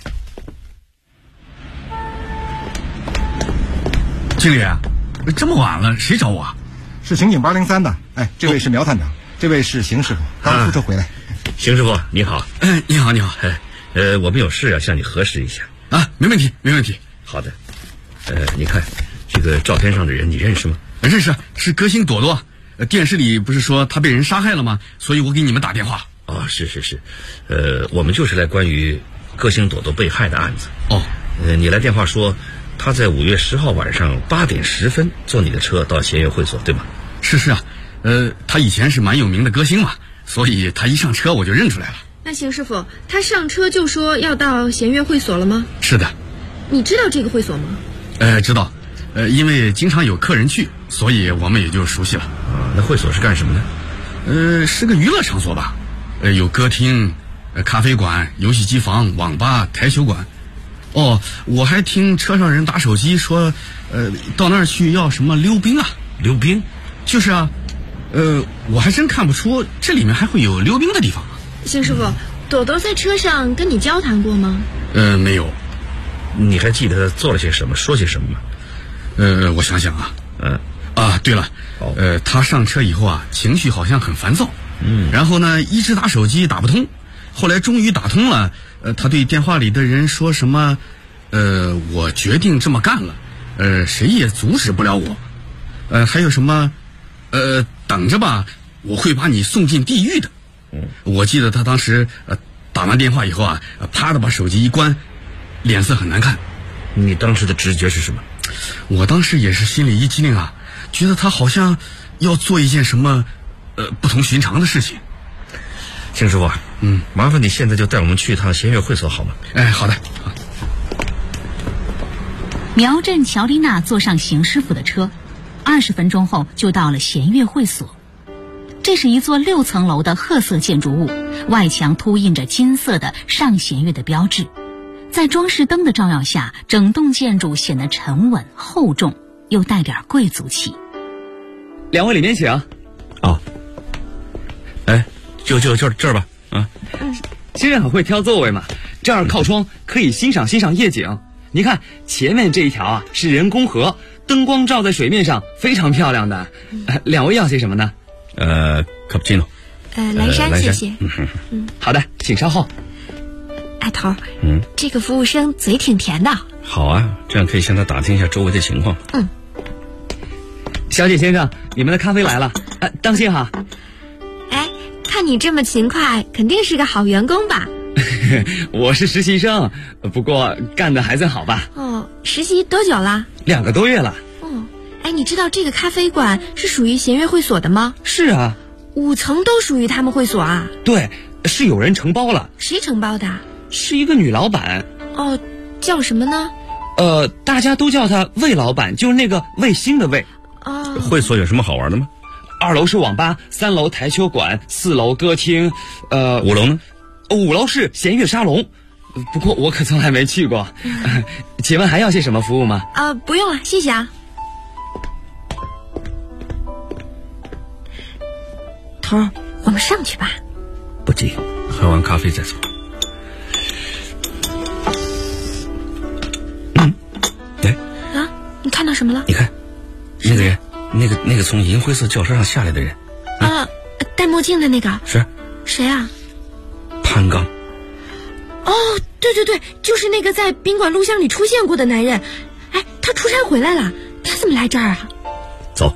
经理，这么晚了，谁找我啊？ 是刑警803的。这位是苗探长，这位是邢师傅，刚出车回来。 邢师傅，你好。 你好，你好。 我们有事要向你核实一下。 没问题，没问题。 好的。你看这个照片上的人，你认识吗？ 认识，是歌星朵朵。电视里不是说他被人杀害了吗？所以我给你们打电话。 是。我们就是来关于歌星朵朵被害的案子。你来电话说他在5月10号晚上8点10分坐你的车到弦乐会所，对吗？ 是啊。他以前是蛮有名的歌星嘛，所以他一上车我就认出来了。 那邢师傅，他上车就说要到弦乐会所了吗？ 是的。 你知道这个会所吗？ 知道。因为经常有客人去，所以我们也就熟悉了。 那会所是干什么的？ 是个娱乐场所吧。有歌厅、咖啡馆、游戏机房、网吧、台球馆。我还听车上人打手机说，到那儿去要什么溜冰啊？ 溜冰？ 就是啊。我还真看不出这里面还会有溜冰的地方。 邢师傅，朵朵在车上跟你交谈过吗？ 没有。 你还记得他做了些什么，说些什么吗？ 我想想啊。对了，他上车以后啊，情绪好像很烦躁。然后呢，一直打手机打不通，后来终于打通了。他对电话里的人说什么？我决定这么干了，谁也阻止不了我。还有什么？等着吧，我会把你送进地狱的。我记得他当时打完电话以后啊，啪的把手机一关，脸色很难看。 你当时的直觉是什么？ 我当时也是心里一激灵啊，觉得他好像要做一件什么不同寻常的事情。 邢师傅，麻烦你现在就带我们去一趟弦乐会所好吗？ 好的。 苗振、乔丽娜坐上邢师傅的车，20分钟后就到了弦乐会所。这是一座6层楼的褐色建筑物，外墙凸印着金色的上弦乐的标志。在装饰灯的照耀下，整栋建筑显得沉稳厚重，又带点贵族气。 两位里面请。 就这儿吧。 先生很会挑座位嘛，这儿靠窗可以欣赏夜景。你看前面这一条啊是人工河，灯光照在水面上，非常漂亮的。两位要些什么呢 ？cappuccino。 蓝山，谢谢。 好的，请稍后。 头，这个服务生嘴挺甜的。 好啊，这样可以向他打听一下周围的情况。 小姐先生，你们的咖啡来了，当心哈。 看你这么勤快，肯定是个好员工吧？ 我是实习生，不过干得还算好吧。 实习多久了 ？2个多月了。 你知道这个咖啡馆是属于弦乐会所的吗？ 是啊 ，5层都属于他们会所啊。 对，是有人承包了。 谁承包的？ 是一个女老板。 叫什么呢？ 大家都叫她魏老板，就是那个卫星的卫。 会所有什么好玩的吗 ？2楼是网吧，3楼台球馆，4楼歌厅 ，5楼呢 ？5楼是弦乐沙龙，不过我可从来没去过。请问还要些什么服务吗？ 不用了，谢谢啊。头儿，我们上去吧。 不急，喝完咖啡再走。 你看到什么了？ 你看，那个人，那个从银灰色轿车上下来的人。 戴墨镜的那个。 是。 谁啊？ 潘刚。 对，就是那个在宾馆录像里出现过的男人。他出差回来了，他怎么来这儿啊？ 走。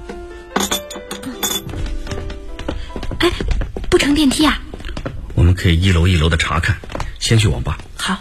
不乘电梯啊？ 我们可以一楼一楼的查看，先去网吧。 好。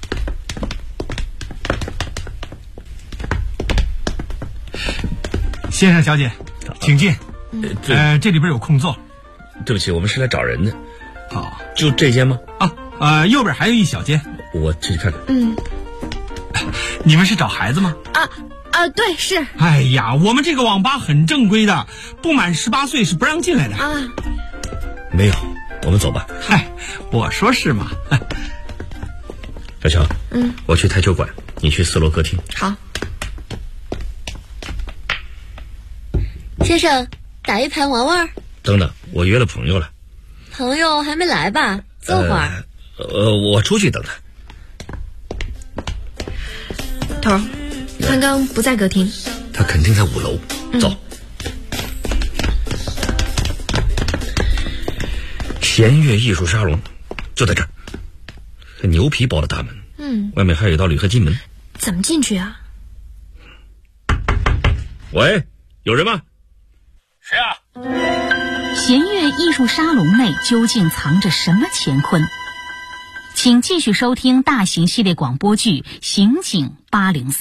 先生小姐，请进。这里边有空座。 对不起，我们是来找人的。就这间吗？ 右边还有一小间。 我进去看看。 你们是找孩子吗？ 对，是。 哎呀，我们这个网吧很正规的，不满18岁是不让进来的。 没有，我们走吧。 我说是嘛。 小乔，我去台球馆，你去4楼歌厅。 好。 先生，打一盘玩玩。 等等，我约了朋友了。 朋友还没来吧？坐会儿。 我出去等他。 头儿，潘刚不在歌厅， 他肯定在5楼。走。弦乐艺术沙龙就在这儿，牛皮包的大门。外面还有一道铝合金门。 怎么进去啊？ 喂，有人吗？ 谁啊？ 弦乐艺术沙龙内究竟藏着什么乾坤？请继续收听大型系列广播剧《刑警803》。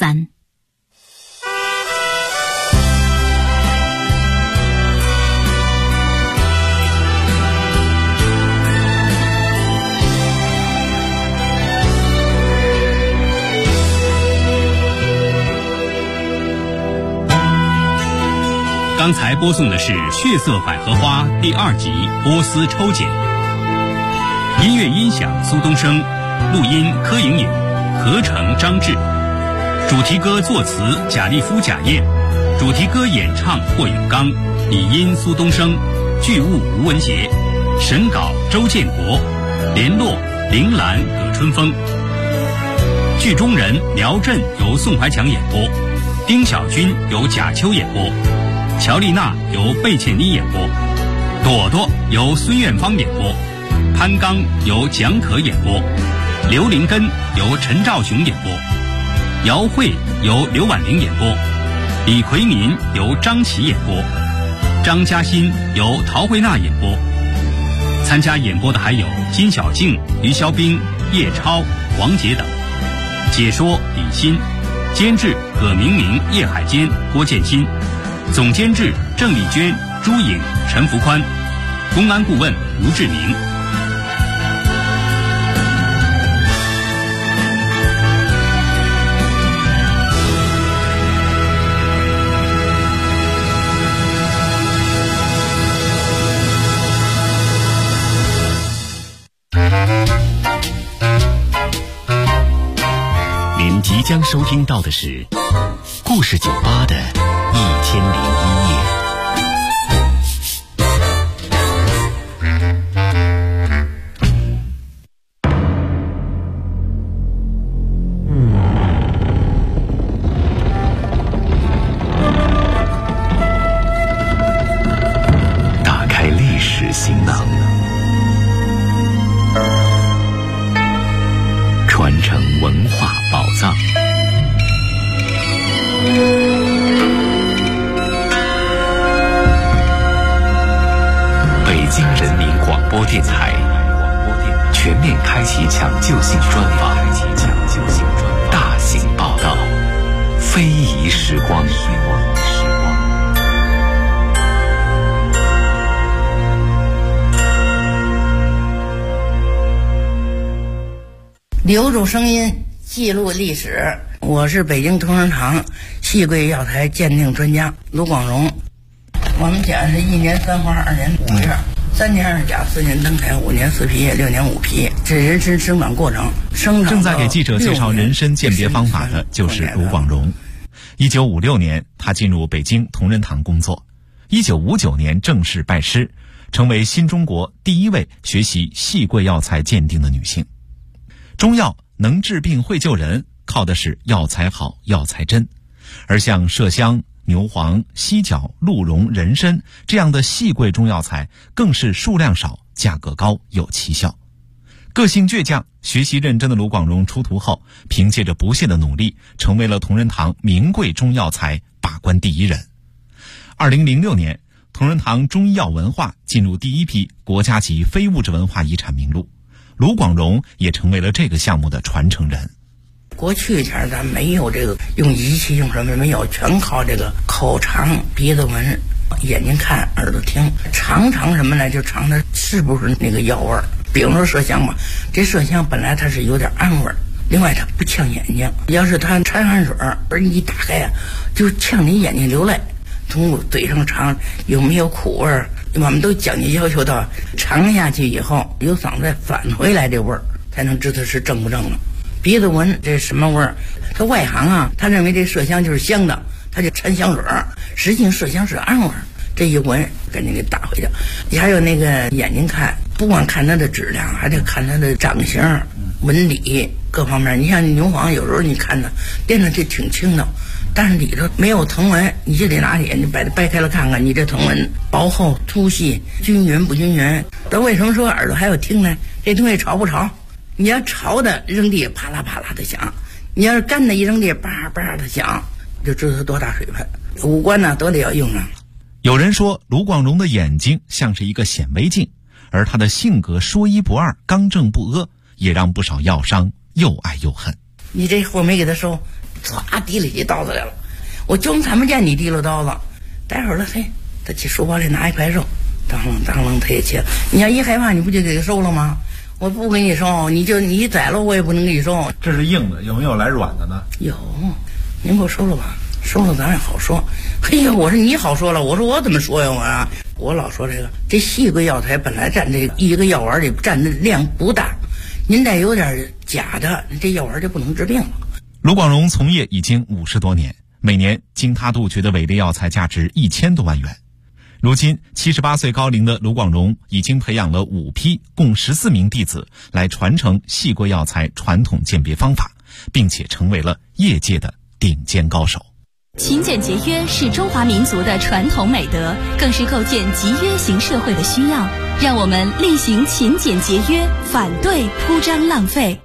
刚才播送的是《血色百合花》第2集波斯抽检，音乐音响苏东升，录音柯莹莹，合成张志，主题歌作词贾立夫、贾燕，主题歌演唱霍永刚，拟音苏东升，剧务吴文杰，审稿周建国，联络铃兰、葛春风。剧中人苗震由宋怀强演播，丁小军由贾秋演播，乔丽娜由贝茜妮演播，朵朵由孙艳芳演播，潘刚由蒋可演播，刘林根由陈兆雄演播，姚慧由刘婉玲演播，李奎民由张琪演播，张嘉欣由陶慧娜演播。参加演播的还有金小静、于肖冰、叶超、王杰等。解说李欣，监制葛明明、叶海坚、郭建新，总监制郑丽娟、朱颖、陈福宽，公安顾问吴志明。 您即将收听到的是故事酒吧的1001夜。打开历史行囊，传承文化宝藏。北京人民广播电台全面开启抢救性专访，大型报道，非遗时光。 留住声音，记录历史。我是北京同仁堂戏柜药材鉴定专家卢广荣。我们讲是1年3花，2年5月，3年2甲，4年登台，5年4皮，6年5皮，这人参生长过程。 正在给记者介绍人参鉴别方法的就是卢广荣。1956年，他进入北京同仁堂工作。1959年正式拜师，成为新中国第一位学习戏柜药材鉴定的女性。中药能治病会救人，靠的是药材好、药材真。而像麝香、牛黄、犀角、鹿茸、人参这样的细贵中药材，更是数量少、价格高、有奇效。个性倔强、学习认真的卢广荣出徒后，凭借着不懈的努力，成为了同仁堂名贵中药材把关第一人。2006年，同仁堂中医药文化进入第一批国家级非物质文化遗产名录，卢广荣也成为了这个项目的传承人。 过去前咱没有这个用仪器用什么没有，全靠这个口尝、鼻子闻、眼睛看、耳朵听，尝什么呢？就尝它是不是那个药味儿。比如说麝香吧，这麝香本来它是有点氨味儿，另外它不呛眼睛，要是它掺汗水而一打开啊，就呛你眼睛流泪。从嘴上尝有没有苦味儿，我们都讲究要求到尝下去以后由嗓子再返回来这味儿，才能知道是正不正了。鼻子闻这什么味儿？他外行啊，他认为这麝香就是香的，他就掺香水，实际麝香是氨味儿。 这一闻赶紧给打回去。还有那个眼睛看，不光看它的质量，还得看它的长相、纹理各方面。你像牛黄，有时候你看它垫的这挺轻的，但是里头没有藤纹，你就得拿眼睛把它掰开了看看，你这藤纹薄厚、粗细、均匀不均匀。咱为什么说耳朵还有听呢？这东西潮不潮？你要潮的扔地啪啦啪啦的响，你要是干的一扔地叭叭的响，就知道它多大水分。五官呢都得要用上。 有人说卢广荣的眼睛像是一个显微镜，而他的性格说一不二、刚正不阿，也让不少药商又爱又恨。 你这货没给他收，唰提了起刀子来了，我就看不见你提了刀子。待会儿了，嘿，他去书包里拿一块肉，当啷当啷他也切。你要一害怕，你不就给他收了吗？我不给你收，你宰了我也不能给你收。 这是硬的，有没有来软的呢？ 有，您给我收了吧，收了咱也好说。嘿呀，我说你好说了，我说我怎么说呀我老说这细桂药材本来占这一个药丸里占的量不大，您再有点假的，这药丸就不能治病了。 卢广荣从业已经50多年，每年经他杜绝的伪劣药材价值1000多万元。如今78岁高龄的卢广荣已经培养了5批共14名弟子来传承细桂药材传统鉴别方法，并且成为了业界的顶尖高手。 勤俭节约是中华民族的传统美德，更是构建集约型社会的需要。让我们厉行勤俭节约，反对铺张浪费。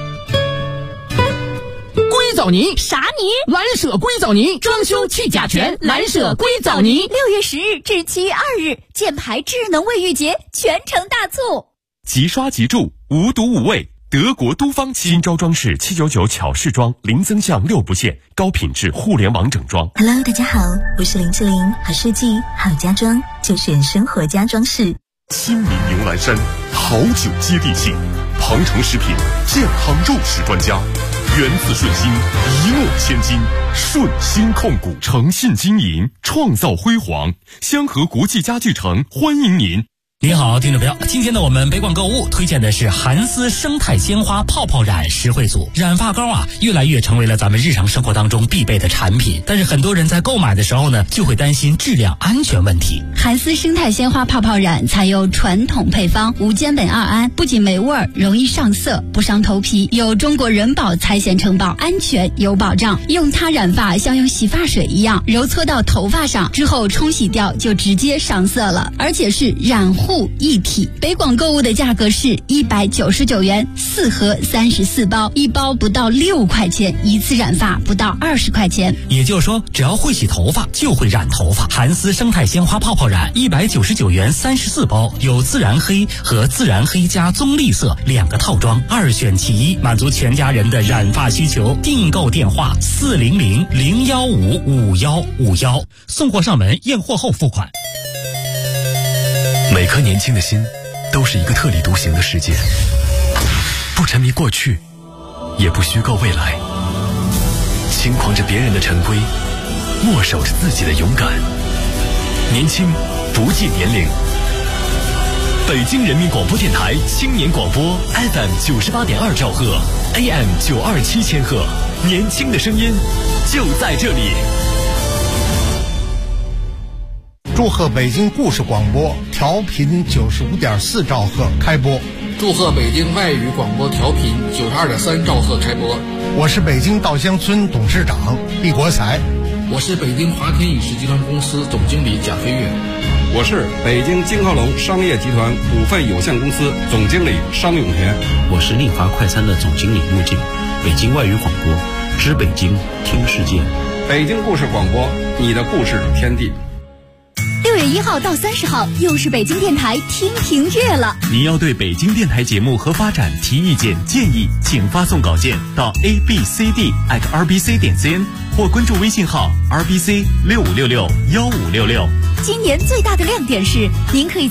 硅藻泥啥泥？ 蓝舍硅藻泥，装修去甲醛，蓝舍硅藻泥。 6月10日至7月2日，箭牌智能卫浴节全城大促， 即刷即住，无毒无味。德国都方新招装饰799巧饰装，零增项6不限，高品质互联网整装。 Hello， 大家好，我是林志玲，好设计好家装就选生活家装饰。 亲民牛栏山，好酒接地气，庞城食品健康肉食专家，源自顺心，一诺千金，顺心控股诚信经营，创造辉煌。香河国际家具城欢迎您。 您好，听众朋友，今天呢，我们北广购物推荐的是韩丝生态鲜花泡泡染实惠组。染发膏啊，越来越成为了咱们日常生活当中必备的产品，但是很多人在购买的时候呢，就会担心质量安全问题。 韩丝生态鲜花泡泡染采用传统配方无间苯二胺，不仅没味儿，容易上色，不伤头皮，有中国人保财险承保，安全有保障。用它染发像用洗发水一样，揉搓到头发上之后冲洗掉就直接上色了，而且是染护一体。北广购物的价格是199元，4盒34包，一包不到6块钱，一次染发不到20块钱。 也就是说，只要会洗头发就会染头发。韩丝生态鲜花泡泡染199元34包，有自然黑和自然黑加棕绿色2个套装，2选其一，满足全家人的染发需求。订购电话400-015-5151，送货上门，验货后付款。 每颗年轻的心都是一个特立独行的世界，不沉迷过去，也不虚构未来，轻狂着别人的陈规，默守着自己的勇敢。年轻不计年龄。北京人民广播电台青年广播 FM 98.2兆赫 AM 927千赫，年轻的声音就在这里。 祝贺北京故事广播调频95.4兆赫开播。 祝贺北京外语广播调频92.3兆赫开播。 我是北京稻香村董事长毕国才。 我是北京华天影视集团公司总经理贾飞跃。 我是北京金浩龙商业集团股份有限公司总经理商永田。 我是丽华快餐的总经理穆静。北京外语广播，知北京，听世界。 北京故事广播，你的故事天地。 6月1号到30号，又是北京电台听评月了。 您要对北京电台节目和发展提意见建议，请发送稿件到 abcd@rbc.cn 或关注微信号 rbc65661566。 今年最大的亮点是，您可以